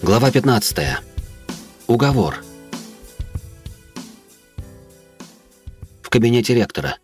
Глава 15. Уговор. В кабинете ректора.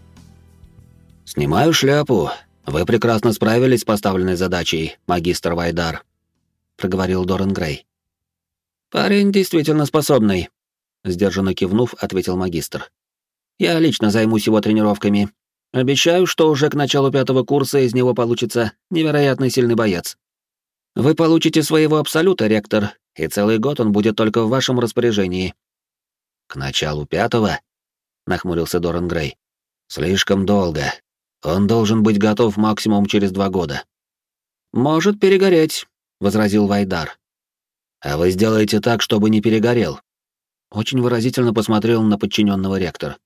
«Снимаю шляпу. Вы прекрасно справились с поставленной задачей, магистр Вайдар», — проговорил Доран Грей. «Парень действительно способный», — сдержанно кивнув, ответил магистр. «Я лично займусь его тренировками. Обещаю, что уже к началу 5-го курса из него получится невероятно сильный боец. Вы получите своего абсолюта, ректор, и целый год он будет только в вашем распоряжении». «К началу 5-го?» — нахмурился Доран Грей. «Слишком долго. Он должен быть готов максимум через 2 года». «Может перегореть», — возразил Вайдар. «А вы сделаете так, чтобы не перегорел». Очень выразительно посмотрел на подчиненного ректор.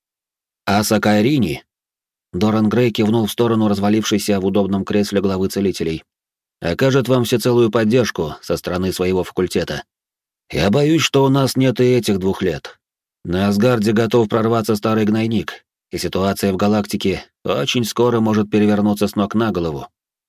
«Аса Кайрини?» Доран Грей кивнул в сторону развалившейся в удобном кресле главы целителей. «Окажет вам всецелую поддержку со стороны своего факультета. Я боюсь, что у нас нет и этих 2 лет. На Асгарде готов прорваться старый гнойник, и ситуация в галактике очень скоро может перевернуться с ног на голову.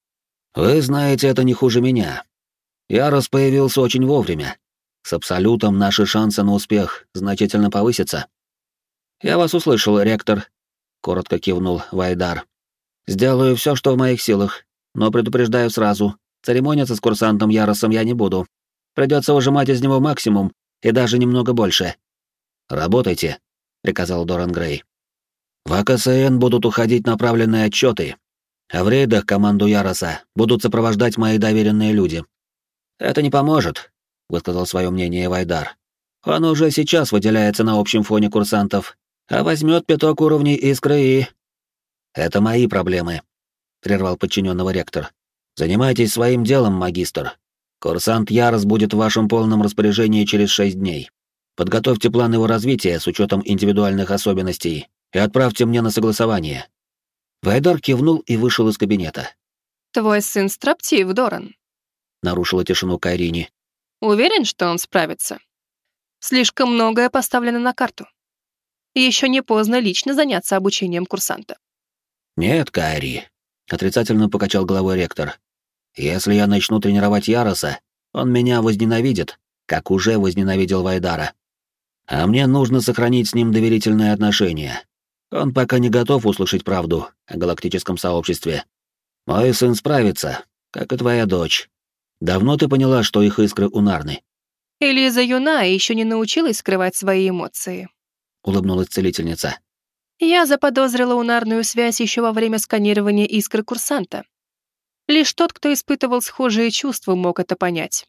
Вы знаете это не хуже меня. Ярос появился очень вовремя. С абсолютом наши шансы на успех значительно повысятся». «Я вас услышал, ректор», — коротко кивнул Вайдар. «Сделаю все, что в моих силах, но предупреждаю сразу, церемониться с курсантом Яросом я не буду. Придется выжимать из него максимум и даже немного больше». «Работайте», — приказал Доран Грей. «В АКСН будут уходить направленные отчеты, а в рейдах команду Яроса будут сопровождать мои доверенные люди». «Это не поможет», — высказал свое мнение Вайдар. «Он уже сейчас выделяется на общем фоне курсантов, а возьмет 5 уровней искры и...» «Это мои проблемы», — прервал подчиненного ректор. «Занимайтесь своим делом, магистр. Курсант Ярос будет в вашем полном распоряжении через 6 дней. Подготовьте план его развития с учетом индивидуальных особенностей и отправьте мне на согласование». Вайдар кивнул и вышел из кабинета. «Твой сын строптив, Доран», — нарушила тишину Кайрини. «Уверен, что он справится? Слишком многое поставлено на карту. Еще не поздно лично заняться обучением курсанта». «Нет, Кайри», — отрицательно покачал головой ректор. «Если я начну тренировать Яроса, он меня возненавидит, как уже возненавидел Вайдара. А мне нужно сохранить с ним доверительные отношения. Он пока не готов услышать правду о галактическом сообществе. Мой сын справится, как и твоя дочь. Давно ты поняла, что их искры унарны?» «Элиза юна и еще не научилась скрывать свои эмоции», — улыбнулась целительница. «Я заподозрила унарную связь еще во время сканирования искры курсанта. Лишь тот, кто испытывал схожие чувства, мог это понять.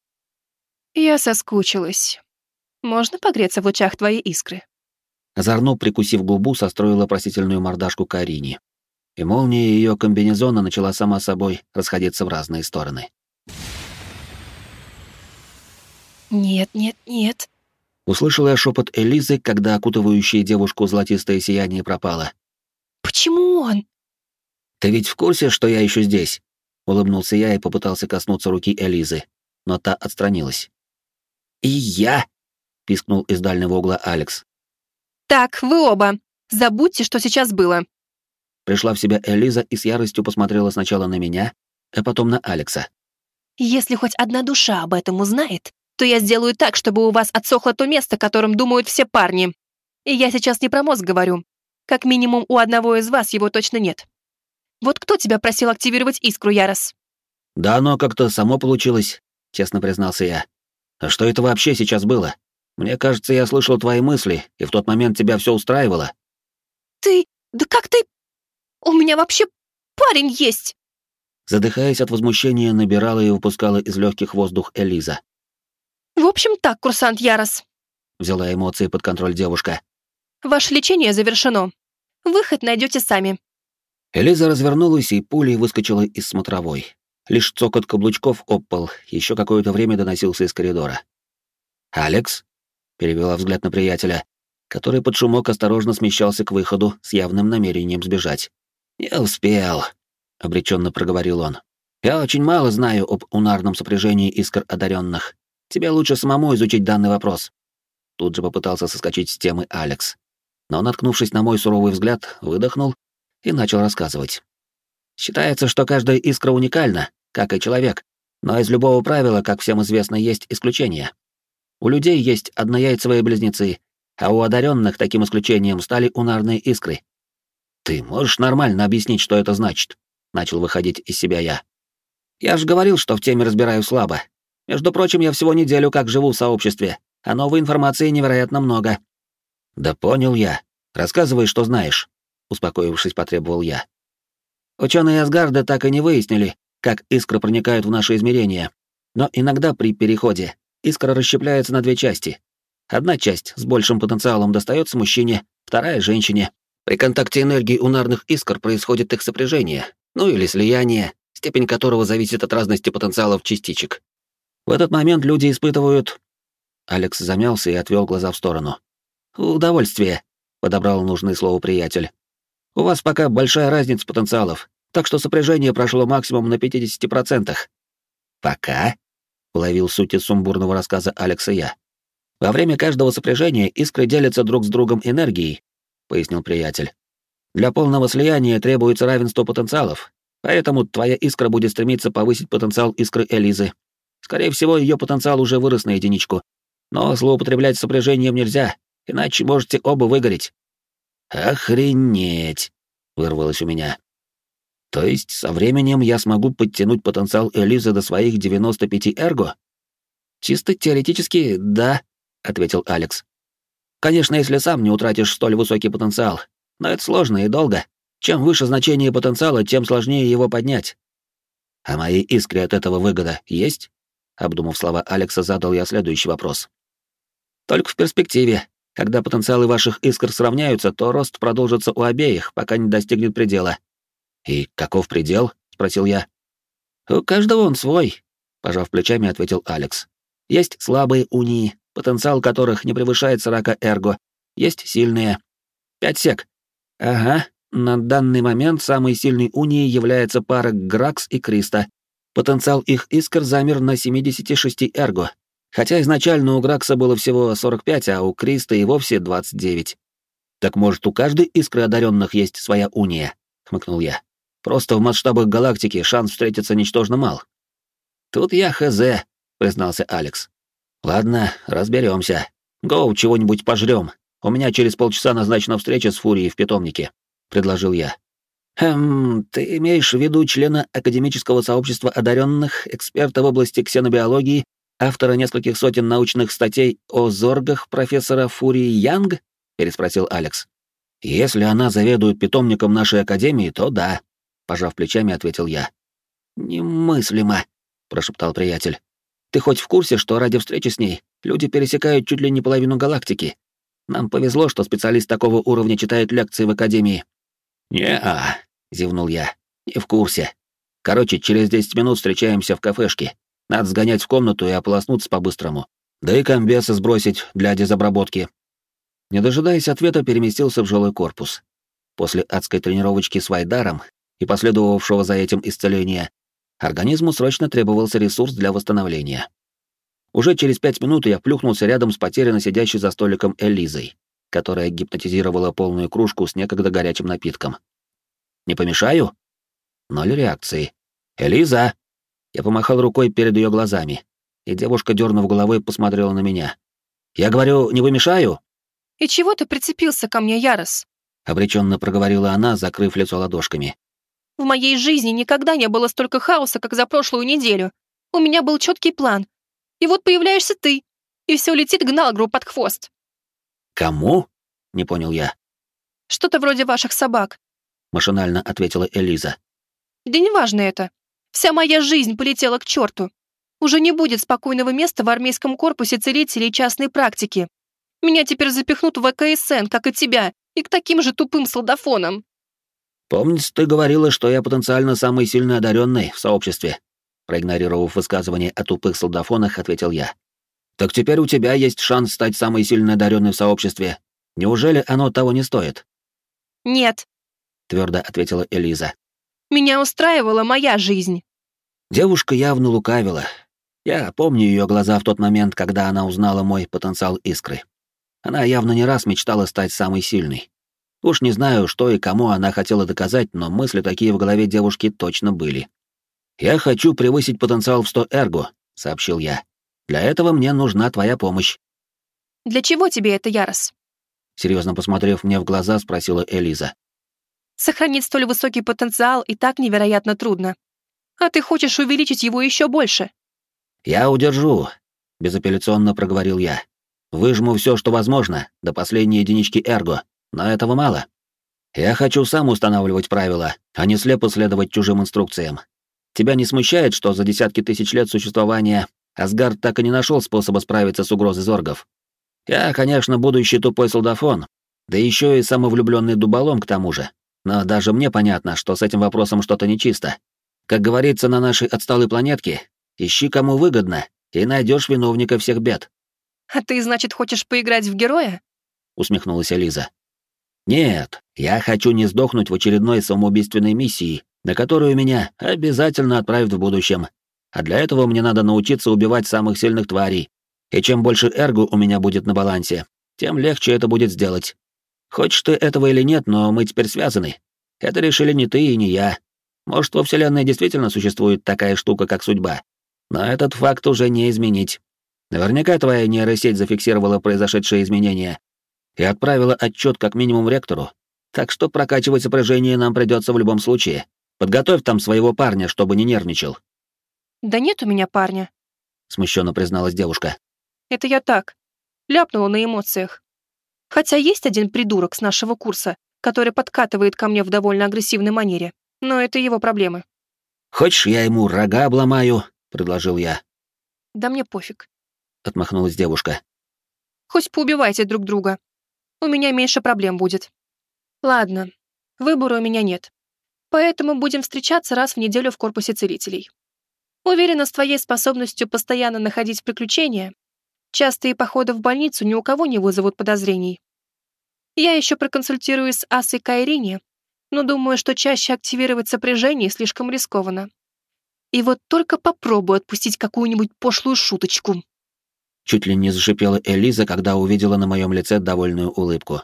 Я соскучилась. Можно погреться в лучах твоей искры?» Озорно прикусив губу, состроила просительную мордашку Карине, и молния ее комбинезона начала сама собой расходиться в разные стороны. «Нет, нет, нет», — услышала я шепот Элизы, когда окутывающее девушку золотистое сияние пропало. «Почему он?» «Ты ведь в курсе, что я еще здесь?» — улыбнулся я и попытался коснуться руки Элизы, но та отстранилась. «И я!» — пискнул из дальнего угла Алекс. «Так, вы оба. Забудьте, что сейчас было». Пришла в себя Элиза и с яростью посмотрела сначала на меня, а потом на Алекса. «Если хоть одна душа об этом узнает, то я сделаю так, чтобы у вас отсохло то место, которым думают все парни. И я сейчас не про мозг говорю. Как минимум у одного из вас его точно нет. Вот кто тебя просил активировать искру, Ярос?» «Да оно как-то само получилось», — честно признался я. «А что это вообще сейчас было? Мне кажется, я слышал твои мысли, и в тот момент тебя все устраивало». «Ты... Да как ты... У меня вообще парень есть!» Задыхаясь от возмущения, набирала и выпускала из легких воздух Элиза. «В общем так, курсант Ярос», — взяла эмоции под контроль девушка. «Ваше лечение завершено. Выход найдете сами». Элиза развернулась и пулей выскочила из смотровой. Лишь цокот каблучков об пол еще какое-то время доносился из коридора. «Алекс?» — перевела взгляд на приятеля, который под шумок осторожно смещался к выходу с явным намерением сбежать. «Не успел», — обреченно проговорил он. «Я очень мало знаю об унарном сопряжении искр одаренных. Тебе лучше самому изучить данный вопрос». Тут же попытался соскочить с темы Алекс. Но, наткнувшись на мой суровый взгляд, выдохнул и начал рассказывать. «Считается, что каждая искра уникальна, как и человек. Но из любого правила, как всем известно, есть исключения. У людей есть однояйцевые близнецы, а у одаренных таким исключением стали унарные искры. «Ты можешь нормально объяснить, что это значит?» — начал выходить из себя я. «Я же говорил, что в теме разбираюсь слабо. Между прочим, я всего неделю как живу в сообществе, а новой информации невероятно много». «Да понял я. Рассказывай, что знаешь», — успокоившись, потребовал я. Ученые Асгарда так и не выяснили, как искры проникают в наше измерение, но иногда при переходе искра расщепляется на две части. Одна часть с большим потенциалом достается мужчине, вторая — женщине. При контакте энергии унарных искр происходит их сопряжение, ну или слияние, степень которого зависит от разности потенциалов частичек. В этот момент люди испытывают... Алекс замялся и отвел глаза в сторону. «Удовольствие», — подобрал нужное слово приятель. «У вас пока большая разница потенциалов, так что сопряжение прошло максимум на 50%. «Пока?» — уловил суть из сумбурного рассказа Алекса я. «Во время каждого сопряжения искры делятся друг с другом энергией», — пояснил приятель. «Для полного слияния требуется равенство потенциалов, поэтому твоя искра будет стремиться повысить потенциал искры Элизы. Скорее всего, ее потенциал уже вырос на единичку, но злоупотреблять сопряжением нельзя, иначе можете оба выгореть». «Охренеть!» — вырвалось у меня. «То есть со временем я смогу подтянуть потенциал Элизы до своих 95 эрго?» «Чисто теоретически, да», — ответил Алекс. «Конечно, если сам не утратишь столь высокий потенциал, но это сложно и долго. Чем выше значение потенциала, тем сложнее его поднять». «А моей искре от этого выгода есть?» Обдумав слова Алекса, задал я следующий вопрос. «Только в перспективе. Когда потенциалы ваших искр сравняются, то рост продолжится у обеих, пока не достигнет предела». «И каков предел?» — спросил я. «У каждого он свой», — пожав плечами, ответил Алекс. «Есть слабые унии, потенциал которых не превышает 40 эрго. Есть сильные. 5 сек. Ага, на данный момент самой сильной унией является пара Гракс и Криста. Потенциал их искр замер на 76 эрго. Хотя изначально у Гракса было всего 45, а у Криста и вовсе 29. «Так может, у каждой искры одаренных есть своя уния?» — хмыкнул я. «Просто в масштабах галактики шанс встретиться ничтожно мал». «Тут я хз», — признался Алекс. «Ладно, разберемся. Гоу, чего-нибудь пожрем. У меня через полчаса назначена встреча с Фурией в питомнике», — предложил я. Ты имеешь в виду члена академического сообщества одаренных, эксперта в области ксенобиологии, автора нескольких сотен научных статей о зоргах профессора Фурии Янг?» — переспросил Алекс. «Если она заведует питомником нашей академии, то да», — пожав плечами, ответил я. «Немыслимо», — прошептал приятель. «Ты хоть в курсе, что ради встречи с ней люди пересекают чуть ли не половину галактики? Нам повезло, что специалист такого уровня читает лекции в академии». «Не-а», — зевнул я. «Не в курсе. Короче, через 10 минут встречаемся в кафешке. Надо сгонять в комнату и ополоснуться по-быстрому. Да и комбесы сбросить для дезобработки». Не дожидаясь ответа, переместился в жилой корпус. После адской тренировочки с Вайдаром и последовавшего за этим исцеления, организму срочно требовался ресурс для восстановления. Уже через 5 минут я плюхнулся рядом с потерянно сидящей за столиком Элизой, которая гипнотизировала полную кружку с некогда горячим напитком. «Не помешаю?» 0 реакции. «Элиза!» Я помахал рукой перед ее глазами, и девушка, дернув головой, посмотрела на меня. «Я говорю, не помешаю?» «И чего ты прицепился ко мне, Ярос?» — обреченно проговорила она, закрыв лицо ладошками. «В моей жизни никогда не было столько хаоса, как за прошлую неделю. У меня был четкий план. И вот появляешься ты, и все летит гналгру под хвост». «Кому?» — не понял я. «Что-то вроде ваших собак», — машинально ответила Элиза. «Да неважно это. Вся моя жизнь полетела к черту. Уже не будет спокойного места в армейском корпусе целителей частной практики. Меня теперь запихнут в ВКСН, как и тебя, и к таким же тупым солдафонам». «Помнится, ты говорила, что я потенциально самый сильно одаренный в сообществе», — проигнорировав высказывание о тупых солдафонах, ответил я. «Так теперь у тебя есть шанс стать самой сильно одаренной в сообществе. Неужели оно того не стоит?» «Нет», — твердо ответила Элиза. «меня устраивала моя жизнь». Девушка явно лукавила. Я помню ее глаза в тот момент, когда она узнала мой потенциал искры. Она явно не раз мечтала стать самой сильной. Уж не знаю, что и кому она хотела доказать, но мысли такие в голове девушки точно были. «Я хочу превысить потенциал в 100 эрго», — сообщил я. «Для этого мне нужна твоя помощь». Для чего тебе это, Ярос? Серьезно посмотрев мне в глаза, спросила Элиза. Сохранить столь высокий потенциал и так невероятно трудно. А ты хочешь увеличить его еще больше. «Я удержу», — безапелляционно проговорил я. «Выжму все, что возможно, до последней единички эрго, но этого мало. Я хочу сам устанавливать правила, а не слепо следовать чужим инструкциям. Тебя не смущает, что за десятки тысяч лет существования Асгард так и не нашел способа справиться с угрозой зоргов? Я, конечно, будущий тупой солдафон, да еще и самовлюбленный дуболом к тому же, но даже мне понятно, что с этим вопросом что-то нечисто. Как говорится на нашей отсталой планетке, ищи кому выгодно, и найдешь виновника всех бед». А ты, значит, хочешь поиграть в героя? Усмехнулась Элиза. «Нет, я хочу не сдохнуть в очередной самоубийственной миссии, на которую меня обязательно отправят в будущем. А для этого мне надо научиться убивать самых сильных тварей. И чем больше эрго у меня будет на балансе, тем легче это будет сделать. Хочешь ты этого или нет, но мы теперь связаны. Это решили не ты и не я. Может, во Вселенной действительно существует такая штука, как судьба. Но этот факт уже не изменить. Наверняка твоя нейросеть зафиксировала произошедшие изменения и отправила отчет как минимум ректору. Так что прокачивать сопряжение нам придется в любом случае. Подготовь там своего парня, чтобы не нервничал». Да нет у меня парня. Смущенно призналась девушка. Это я так. Ляпнула на эмоциях. Хотя есть один придурок с нашего курса, который подкатывает ко мне в довольно агрессивной манере. Но это его проблемы. «Хочешь, я ему рога обломаю?» — предложил я. Да мне пофиг. Отмахнулась девушка. Хоть поубивайте друг друга. У меня меньше проблем будет. Ладно, выбора у меня нет. Поэтому будем встречаться раз в неделю в корпусе целителей. Уверена, с твоей способностью постоянно находить приключения, частые походы в больницу ни у кого не вызовут подозрений. Я еще проконсультируюсь с Асой Кайрине, но думаю, что чаще активировать сопряжение слишком рискованно. И вот только попробую отпустить какую-нибудь пошлую шуточку. Чуть ли не зашипела Элиза, когда увидела на моем лице довольную улыбку.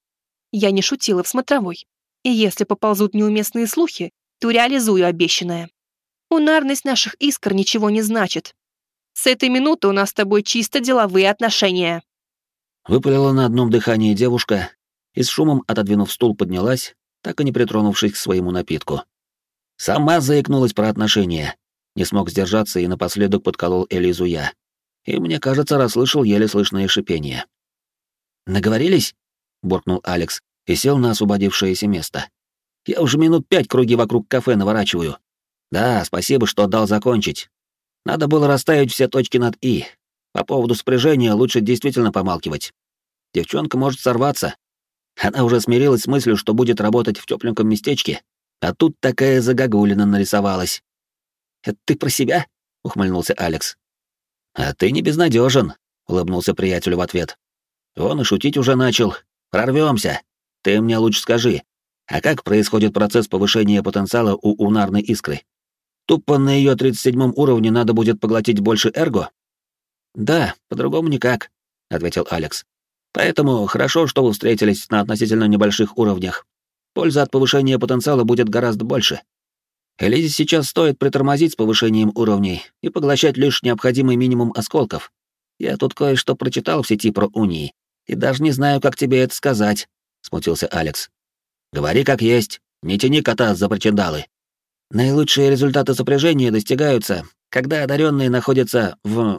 Я не шутила в смотровой. И если поползут неуместные слухи, то реализую обещанное. Унарность наших искр ничего не значит. С этой минуты у нас с тобой чисто деловые отношения. Выпалила на одном дыхании девушка и с шумом, отодвинув стул, поднялась, так и не притронувшись к своему напитку. Сама заикнулась про отношения. Не смог сдержаться и напоследок подколол Элизу я. И, мне кажется, расслышал еле слышное шипение. «Наговорились?» — буркнул Алекс и сел на освободившееся место. «Я уже минут 5 круги вокруг кафе наворачиваю. Да, спасибо, что дал закончить. Надо было расставить все точки над «и». По поводу спряжения лучше действительно помалкивать. Девчонка может сорваться. Она уже смирилась с мыслью, что будет работать в тепленьком местечке, а тут такая загогулина нарисовалась». «Это ты про себя?» — ухмыльнулся Алекс. «А ты не безнадежен», — улыбнулся приятелю в ответ. «Вон и шутить уже начал. Прорвемся. Ты мне лучше скажи, а как происходит процесс повышения потенциала у унарной искры? Тупо на ее 37-м уровне надо будет поглотить больше эрго?» «Да, по-другому никак», — ответил Алекс. «Поэтому хорошо, что вы встретились на относительно небольших уровнях. Польза от повышения потенциала будет гораздо больше. Элизе сейчас стоит притормозить с повышением уровней и поглощать лишь необходимый минимум осколков. Я тут кое-что прочитал в сети про унии, и даже не знаю, как тебе это сказать», — смутился Алекс. «Говори как есть, не тяни кота за причиндалы. Наилучшие результаты сопряжения достигаются, когда одаренные находятся в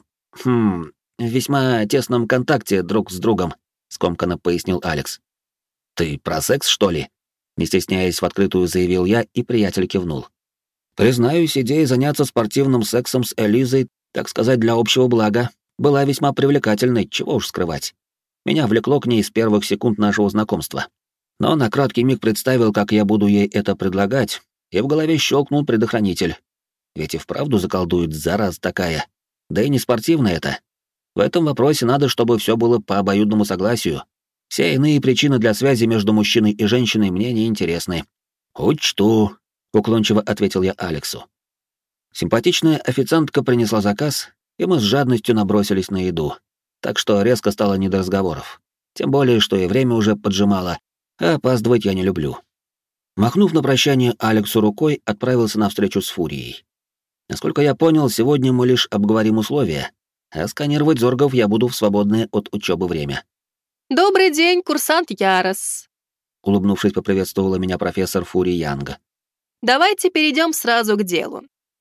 весьма тесном контакте друг с другом», — скомканно пояснил Алекс. «Ты про секс, что ли?» — не стесняясь в открытую заявил я, и приятель кивнул. «Признаюсь, идея заняться спортивным сексом с Элизой, так сказать, для общего блага, была весьма привлекательной, чего уж скрывать. Меня влекло к ней с первых секунд нашего знакомства. Но на краткий миг представил, как я буду ей это предлагать, и в голове щелкнул предохранитель. Ведь и вправду заколдует, зараза такая. Да и не спортивно это. В этом вопросе надо, чтобы все было по обоюдному согласию. Все иные причины для связи между мужчиной и женщиной мне не интересны. «Учту», — уклончиво ответил я Алексу. Симпатичная официантка принесла заказ, и мы с жадностью набросились на еду. Так что резко стало не до разговоров. Тем более, что и время уже поджимало, а опаздывать я не люблю. Махнув на прощание Алексу рукой, отправился на встречу с Фурией. Насколько я понял, сегодня мы лишь обговорим условия, а сканировать зоргов я буду в свободное от учебы время. «Добрый день, курсант Ярос!» Улыбнувшись, поприветствовала меня профессор Фури Янга. «Давайте перейдем сразу к делу.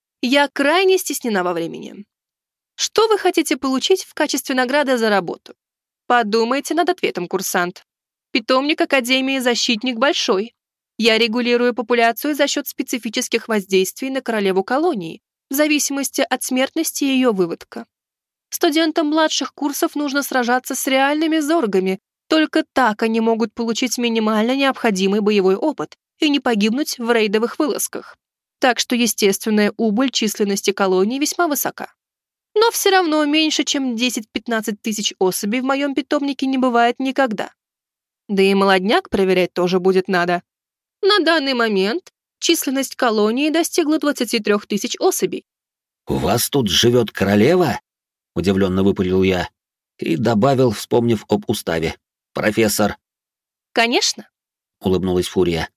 Я крайне стеснена во времени. Что вы хотите получить в качестве награды за работу? Подумайте над ответом, курсант. Питомник Академии «Защитник» большой. Я регулирую популяцию за счет специфических воздействий на королеву колонии, в зависимости от смертности ее выводка. Студентам младших курсов нужно сражаться с реальными зоргами, только так они могут получить минимально необходимый боевой опыт и не погибнуть в рейдовых вылазках. Так что естественная убыль численности колонии весьма высока. Но все равно меньше, чем 10-15 тысяч особей в моем питомнике не бывает никогда. Да и молодняк проверять тоже будет надо. На данный момент численность колонии достигла 23 тысяч особей. «У вас тут живет королева?» — удивленно выпалил я и добавил, вспомнив об уставе. «Профессор». «Конечно», — улыбнулась Фурия.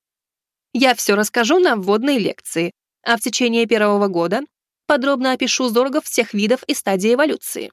«Я все расскажу на вводной лекции, а в течение первого года подробно опишу зоргов всех видов и стадий эволюции».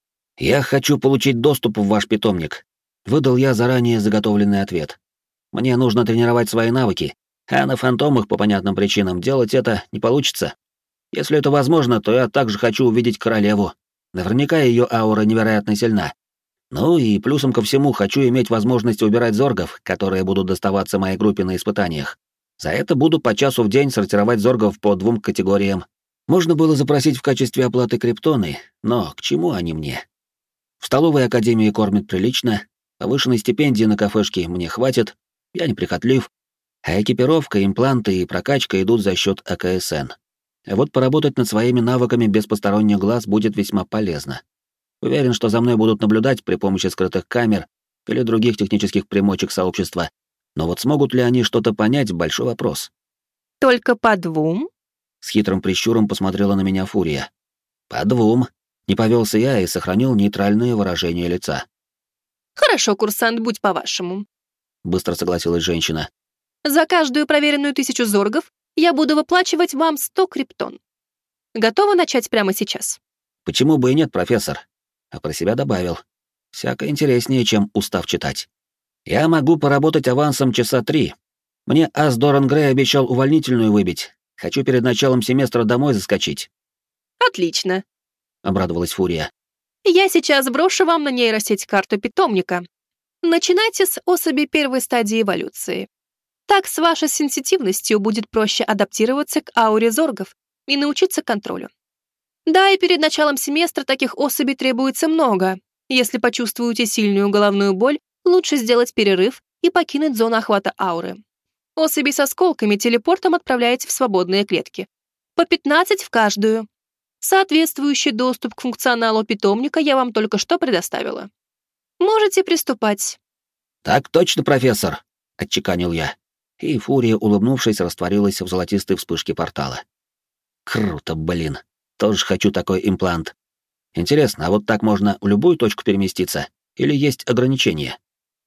«Я хочу получить доступ в ваш питомник», — выдал я заранее заготовленный ответ. «Мне нужно тренировать свои навыки, а на фантомах по понятным причинам делать это не получится. Если это возможно, то я также хочу увидеть королеву. Наверняка ее аура невероятно сильна. Ну и плюсом ко всему хочу иметь возможность убирать зоргов, которые будут доставаться моей группе на испытаниях. За это буду по часу в день сортировать зоргов по 2 категориям. Можно было запросить в качестве оплаты криптоны, но к чему они мне? В столовой академии кормят прилично, повышенной стипендии на кафешке мне хватит, я неприхотлив, а экипировка, импланты и прокачка идут за счет АКСН. А вот поработать над своими навыками без посторонних глаз будет весьма полезно. Уверен, что за мной будут наблюдать при помощи скрытых камер или других технических примочек сообщества, но вот смогут ли они что-то понять — большой вопрос. «Только по 2?» С хитрым прищуром посмотрела на меня Фурия. «По 2. Не повелся я и сохранил нейтральное выражение лица. «Хорошо, курсант, будь по-вашему», — быстро согласилась женщина. «За каждую проверенную 1000 зоргов я буду выплачивать вам 100 криптон. Готовы начать прямо сейчас?» «Почему бы и нет, профессор?» А про себя добавил. «Всяко интереснее, чем устав читать. Я могу поработать авансом часа 3. Мне ас Доран Грей обещал увольнительную выбить. Хочу перед началом семестра домой заскочить». «Отлично», — обрадовалась Фурия. «Я сейчас брошу вам на нейросеть карту питомника. Начинайте с особи первой стадии эволюции. Так с вашей сенситивностью будет проще адаптироваться к ауре зоргов и научиться контролю. Да, и перед началом семестра таких особей требуется много. Если почувствуете сильную головную боль, лучше сделать перерыв и покинуть зону охвата ауры. Особей с осколками телепортом отправляете в свободные клетки. По 15 в каждую. Соответствующий доступ к функционалу питомника я вам только что предоставила. Можете приступать». «Так точно, профессор», — отчеканил я. И Фурия, улыбнувшись, растворилась в золотистой вспышке портала. «Круто, блин. Тоже хочу такой имплант. Интересно, а вот так можно в любую точку переместиться? Или есть ограничения?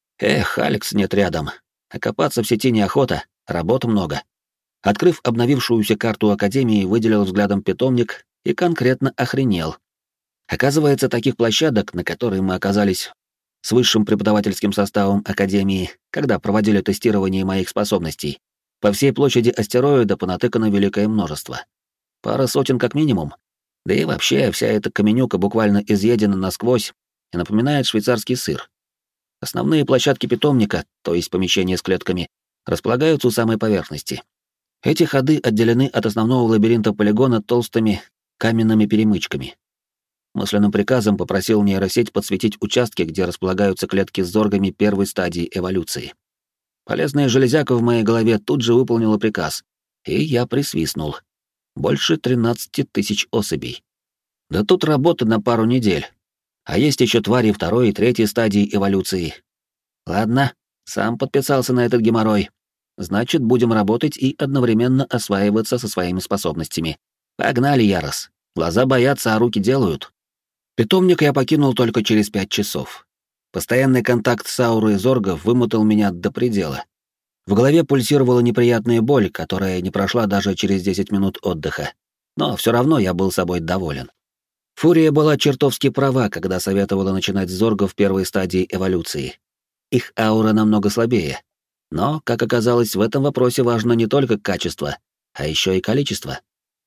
Эх, Алекс нет рядом. А копаться в сети неохота, работы много». Открыв обновившуюся карту Академии, выделил взглядом питомник и конкретно охренел. Оказывается, таких площадок, на которые мы оказались с высшим преподавательским составом Академии, когда проводили тестирование моих способностей, по всей площади астероида понатыкано великое множество. Пара сотен как минимум. Да и вообще, вся эта каменюка буквально изъедена насквозь и напоминает швейцарский сыр. Основные площадки питомника, то есть помещения с клетками, располагаются у самой поверхности. Эти ходы отделены от основного лабиринта полигона толстыми каменными перемычками. Мысленным приказом попросил нейросеть подсветить участки, где располагаются клетки с зоргами первой стадии эволюции. Полезная железяка в моей голове тут же выполнила приказ, и я присвистнул. Больше 13 тысяч особей. Да тут работа на пару недель. А есть еще твари второй и третьей стадии эволюции. Ладно, сам подписался на этот геморрой. Значит, будем работать и одновременно осваиваться со своими способностями. Погнали, Ярос. Глаза боятся, а руки делают. Питомник я покинул только через 5 часов. Постоянный контакт с аурой зоргов вымотал меня до предела. В голове пульсировала неприятная боль, которая не прошла даже через 10 минут отдыха. но все равно я был собой доволен. Фурия была чертовски права, когда советовала начинать с зоргов первой стадии эволюции. Их аура намного слабее. Но, как оказалось, в этом вопросе важно не только качество, а еще и количество.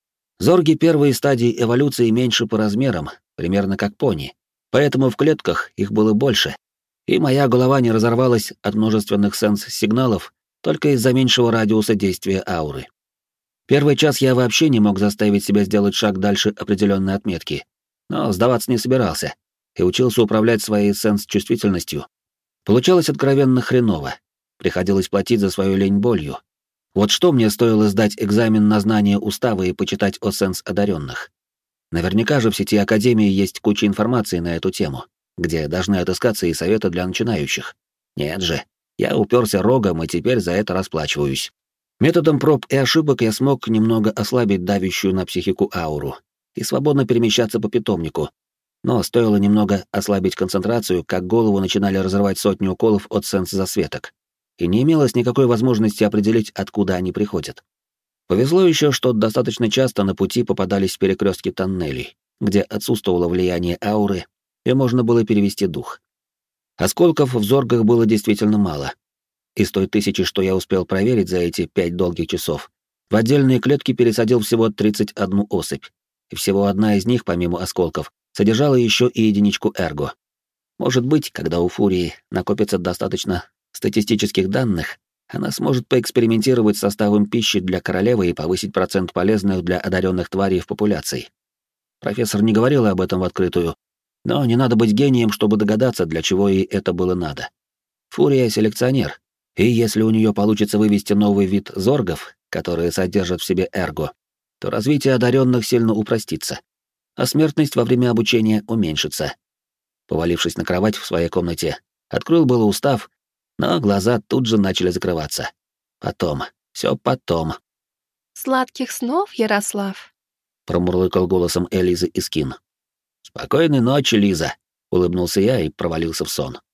Зорги первой стадии эволюции меньше по размерам, примерно как пони, поэтому в клетках их было больше, и моя голова не разорвалась от множественных сенс-сигналов только из-за меньшего радиуса действия ауры. Первый час я вообще не мог заставить себя сделать шаг дальше определенной отметки, но сдаваться не собирался и учился управлять своей сенс-чувствительностью. Получалось откровенно хреново. Приходилось платить за свою лень болью. Вот что мне стоило сдать экзамен на знание устава и почитать о сенс-одаренных. Наверняка же в сети Академии есть куча информации на эту тему, где должны отыскаться и советы для начинающих. Нет же, я уперся рогом и теперь за это расплачиваюсь. Методом проб и ошибок я смог немного ослабить давящую на психику ауру и свободно перемещаться по питомнику, но стоило немного ослабить концентрацию, как голову начинали разрывать сотни уколов от сенс-засветок, и не имелось никакой возможности определить, откуда они приходят. Повезло еще, что достаточно часто на пути попадались перекрестки тоннелей, где отсутствовало влияние ауры, и можно было перевести дух. Осколков в зоргах было действительно мало. Из той 1000, что я успел проверить за эти 5 долгих часов, в отдельные клетки пересадил всего 31 особь, и всего одна из них, помимо осколков, содержала еще и единичку эрго. Может быть, когда у Фурии накопится достаточно статистических данных, она сможет поэкспериментировать с составом пищи для королевы и повысить процент полезных для одаренных тварей в популяции. Профессор не говорила об этом в открытую, но не надо быть гением, чтобы догадаться, для чего ей это было надо. Фурия — селекционер, и если у нее получится вывести новый вид зоргов, которые содержат в себе эрго, то развитие одаренных сильно упростится, а смертность во время обучения уменьшится. Повалившись на кровать в своей комнате, открыл было устав, но глаза тут же начали закрываться. Потом, все потом. «Сладких снов, Ярослав!» — промурлыкал голосом Элизы Искин. «Спокойной ночи, Лиза!» — улыбнулся я и провалился в сон.